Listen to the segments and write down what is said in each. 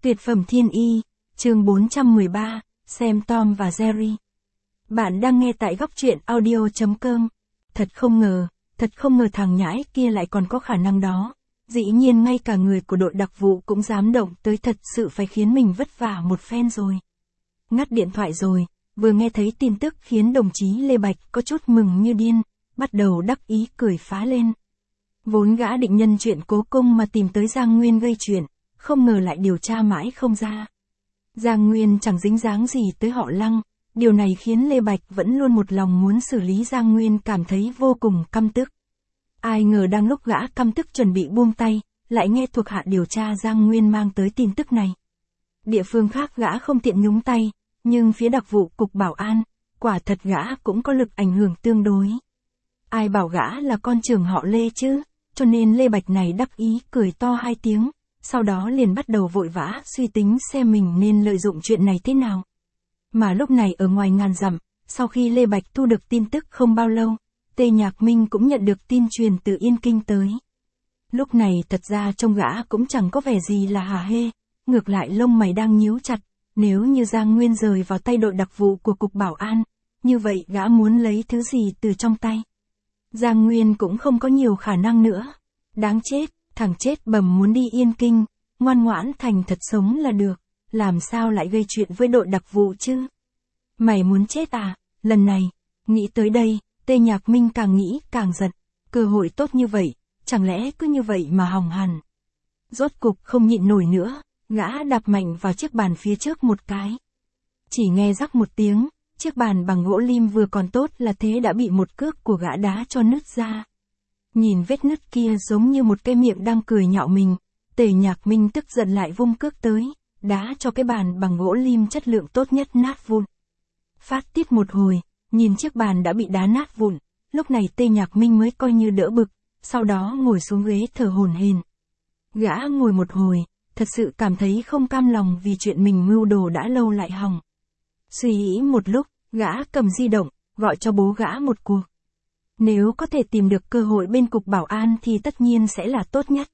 Tuyệt phẩm thiên y, chương 413, xem Tom và Jerry. Bạn đang nghe tại góc truyện audio.com. Thật không ngờ thằng nhãi kia lại còn có khả năng đó. Dĩ nhiên ngay cả người của đội đặc vụ cũng dám động tới, thật sự phải khiến mình vất vả một phen rồi. Ngắt điện thoại rồi, vừa nghe thấy tin tức khiến đồng chí Lê Bạch có chút mừng như điên, bắt đầu đắc ý cười phá lên. Vốn gã định nhân chuyện cố cung mà tìm tới Giang Nguyên gây chuyện, không ngờ lại điều tra mãi không ra. Giang Nguyên chẳng dính dáng gì tới họ Lăng, điều này khiến Lê Bạch vẫn luôn một lòng muốn xử lý Giang Nguyên cảm thấy vô cùng căm tức. Ai ngờ đang lúc gã căm tức chuẩn bị buông tay, lại nghe thuộc hạ điều tra Giang Nguyên mang tới tin tức này. Địa phương khác gã không tiện nhúng tay, nhưng phía đặc vụ cục bảo an, quả thật gã cũng có lực ảnh hưởng tương đối. Ai bảo gã là con trưởng họ Lê chứ, cho nên Lê Bạch này đắc ý cười to hai tiếng, sau đó liền bắt đầu vội vã suy tính xem mình nên lợi dụng chuyện này thế nào. Mà lúc này ở ngoài ngàn dặm, sau khi Lê Bạch thu được tin tức không bao lâu, Tề Nhạc Minh cũng nhận được tin truyền từ Yên Kinh tới. Lúc này thật ra trông gã cũng chẳng có vẻ gì là hả hê, ngược lại lông mày đang nhíu chặt, nếu như Giang Nguyên rời vào tay đội đặc vụ của cục bảo an, như vậy gã muốn lấy thứ gì từ trong tay. Giang Nguyên cũng không có nhiều khả năng nữa. Đáng chết, thằng chết bầm muốn đi Yên Kinh, ngoan ngoãn thành thật sống là được, làm sao lại gây chuyện với đội đặc vụ chứ? Mày muốn chết à? Lần này, nghĩ tới đây, Tề Nhạc Minh càng nghĩ càng giận, cơ hội tốt như vậy, chẳng lẽ cứ như vậy mà hỏng hẳn. Rốt cục không nhịn nổi nữa, gã đạp mạnh vào chiếc bàn phía trước một cái. Chỉ nghe rắc một tiếng, chiếc bàn bằng gỗ lim vừa còn tốt là thế đã bị một cước của gã đá cho nứt ra. Nhìn vết nứt kia giống như một cái miệng đang cười nhạo mình, Tề Nhạc Minh tức giận lại vung cước tới, đá cho cái bàn bằng gỗ lim chất lượng tốt nhất nát vụn. Phát tiết một hồi, nhìn chiếc bàn đã bị đá nát vụn, lúc này Tề Nhạc Minh mới coi như đỡ bực, sau đó ngồi xuống ghế thở hổn hển. Gã ngồi một hồi, thật sự cảm thấy không cam lòng vì chuyện mình mưu đồ đã lâu lại hỏng. Suy nghĩ một lúc, gã cầm di động, gọi cho bố gã một cuộc. Nếu có thể tìm được cơ hội bên cục bảo an thì tất nhiên sẽ là tốt nhất.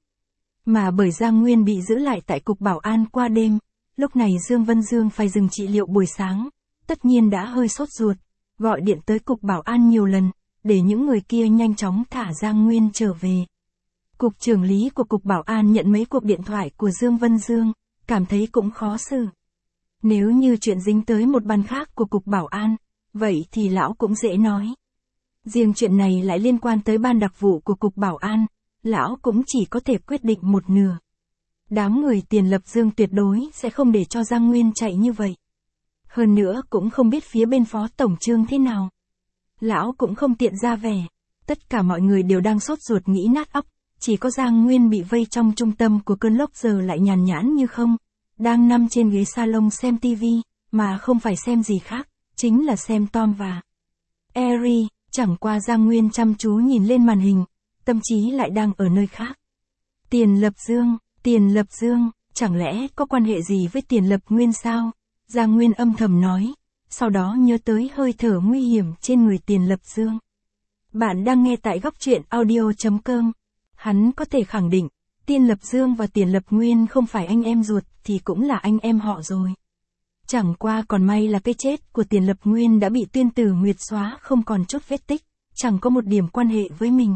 Mà bởi Giang Nguyên bị giữ lại tại cục bảo an qua đêm, lúc này Dương Vân Dương phải dừng trị liệu buổi sáng, tất nhiên đã hơi sốt ruột, gọi điện tới cục bảo an nhiều lần, để những người kia nhanh chóng thả Giang Nguyên trở về. Cục trưởng lý của cục bảo an nhận mấy cuộc điện thoại của Dương Vân Dương, cảm thấy cũng khó xử. Nếu như chuyện dính tới một ban khác của cục bảo an, vậy thì lão cũng dễ nói. Riêng chuyện này lại liên quan tới ban đặc vụ của cục bảo an, lão cũng chỉ có thể quyết định một nửa. Đám người Tiền Lập Dương tuyệt đối sẽ không để cho Giang Nguyên chạy như vậy. Hơn nữa cũng không biết phía bên phó tổng trương thế nào. Lão cũng không tiện ra vẻ, tất cả mọi người đều đang sốt ruột nghĩ nát óc, chỉ có Giang Nguyên bị vây trong trung tâm của cơn lốc giờ lại nhàn nhãn như không, đang nằm trên ghế salon xem tivi, mà không phải xem gì khác, chính là xem Tom và Jerry. Chẳng qua Giang Nguyên chăm chú nhìn lên màn hình, tâm trí lại đang ở nơi khác. Tiền Lập Dương, chẳng lẽ có quan hệ gì với Tiền Lập Nguyên sao? Giang Nguyên âm thầm nói, sau đó nhớ tới hơi thở nguy hiểm trên người Tiền Lập Dương. Bạn đang nghe tại góc truyện audio.com. Hắn có thể khẳng định, Tiền Lập Dương và Tiền Lập Nguyên không phải anh em ruột thì cũng là anh em họ rồi. Chẳng qua còn may là cái chết của Tiền Lập Nguyên đã bị Tuyên Tử Nguyệt xóa không còn chút vết tích, chẳng có một điểm quan hệ với mình.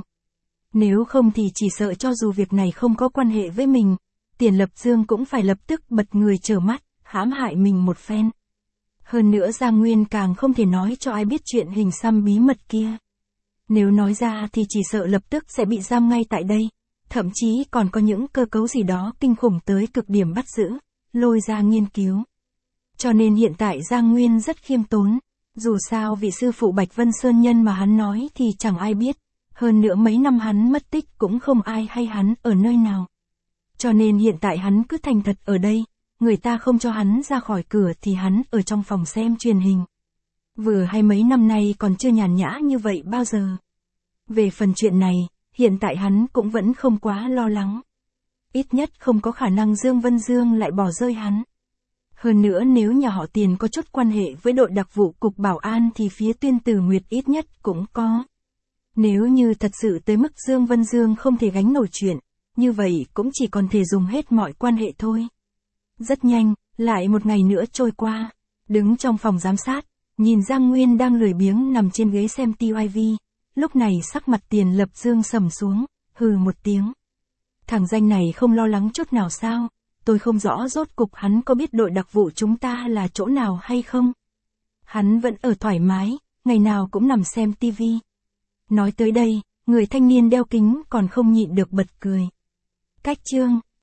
Nếu không thì chỉ sợ cho dù việc này không có quan hệ với mình, Tiền Lập Dương cũng phải lập tức bật người trở mắt, hãm hại mình một phen. Hơn nữa Giang Nguyên càng không thể nói cho ai biết chuyện hình xăm bí mật kia. Nếu nói ra thì chỉ sợ lập tức sẽ bị giam ngay tại đây, thậm chí còn có những cơ cấu gì đó kinh khủng tới cực điểm bắt giữ, lôi ra nghiên cứu. Cho nên hiện tại Giang Nguyên rất khiêm tốn, dù sao vị sư phụ Bạch Vân Sơn Nhân mà hắn nói thì chẳng ai biết, hơn nữa mấy năm hắn mất tích cũng không ai hay hắn ở nơi nào. Cho nên hiện tại hắn cứ thành thật ở đây, người ta không cho hắn ra khỏi cửa thì hắn ở trong phòng xem truyền hình. Vừa hay mấy năm nay còn chưa nhàn nhã như vậy bao giờ. Về phần chuyện này, hiện tại hắn cũng vẫn không quá lo lắng. Ít nhất không có khả năng Dương Vân Dương lại bỏ rơi hắn. Hơn nữa nếu nhà họ Tiền có chút quan hệ với đội đặc vụ cục bảo an thì phía Tuyên Tử Nguyệt ít nhất cũng có. Nếu như thật sự tới mức Dương Vân Dương không thể gánh nổi chuyện, như vậy cũng chỉ còn thể dùng hết mọi quan hệ thôi. Rất nhanh, lại một ngày nữa trôi qua. Đứng trong phòng giám sát, nhìn Giang Nguyên đang lười biếng nằm trên ghế xem TIV. Lúc này sắc mặt Tiền Lập Dương sầm xuống, hừ một tiếng. Thằng danh này không lo lắng chút nào sao? Tôi không rõ rốt cục hắn có biết đội đặc vụ chúng ta là chỗ nào hay không? Hắn vẫn ở thoải mái, ngày nào cũng nằm xem TV. Nói tới đây, người thanh niên đeo kính còn không nhịn được bật cười. Cách chương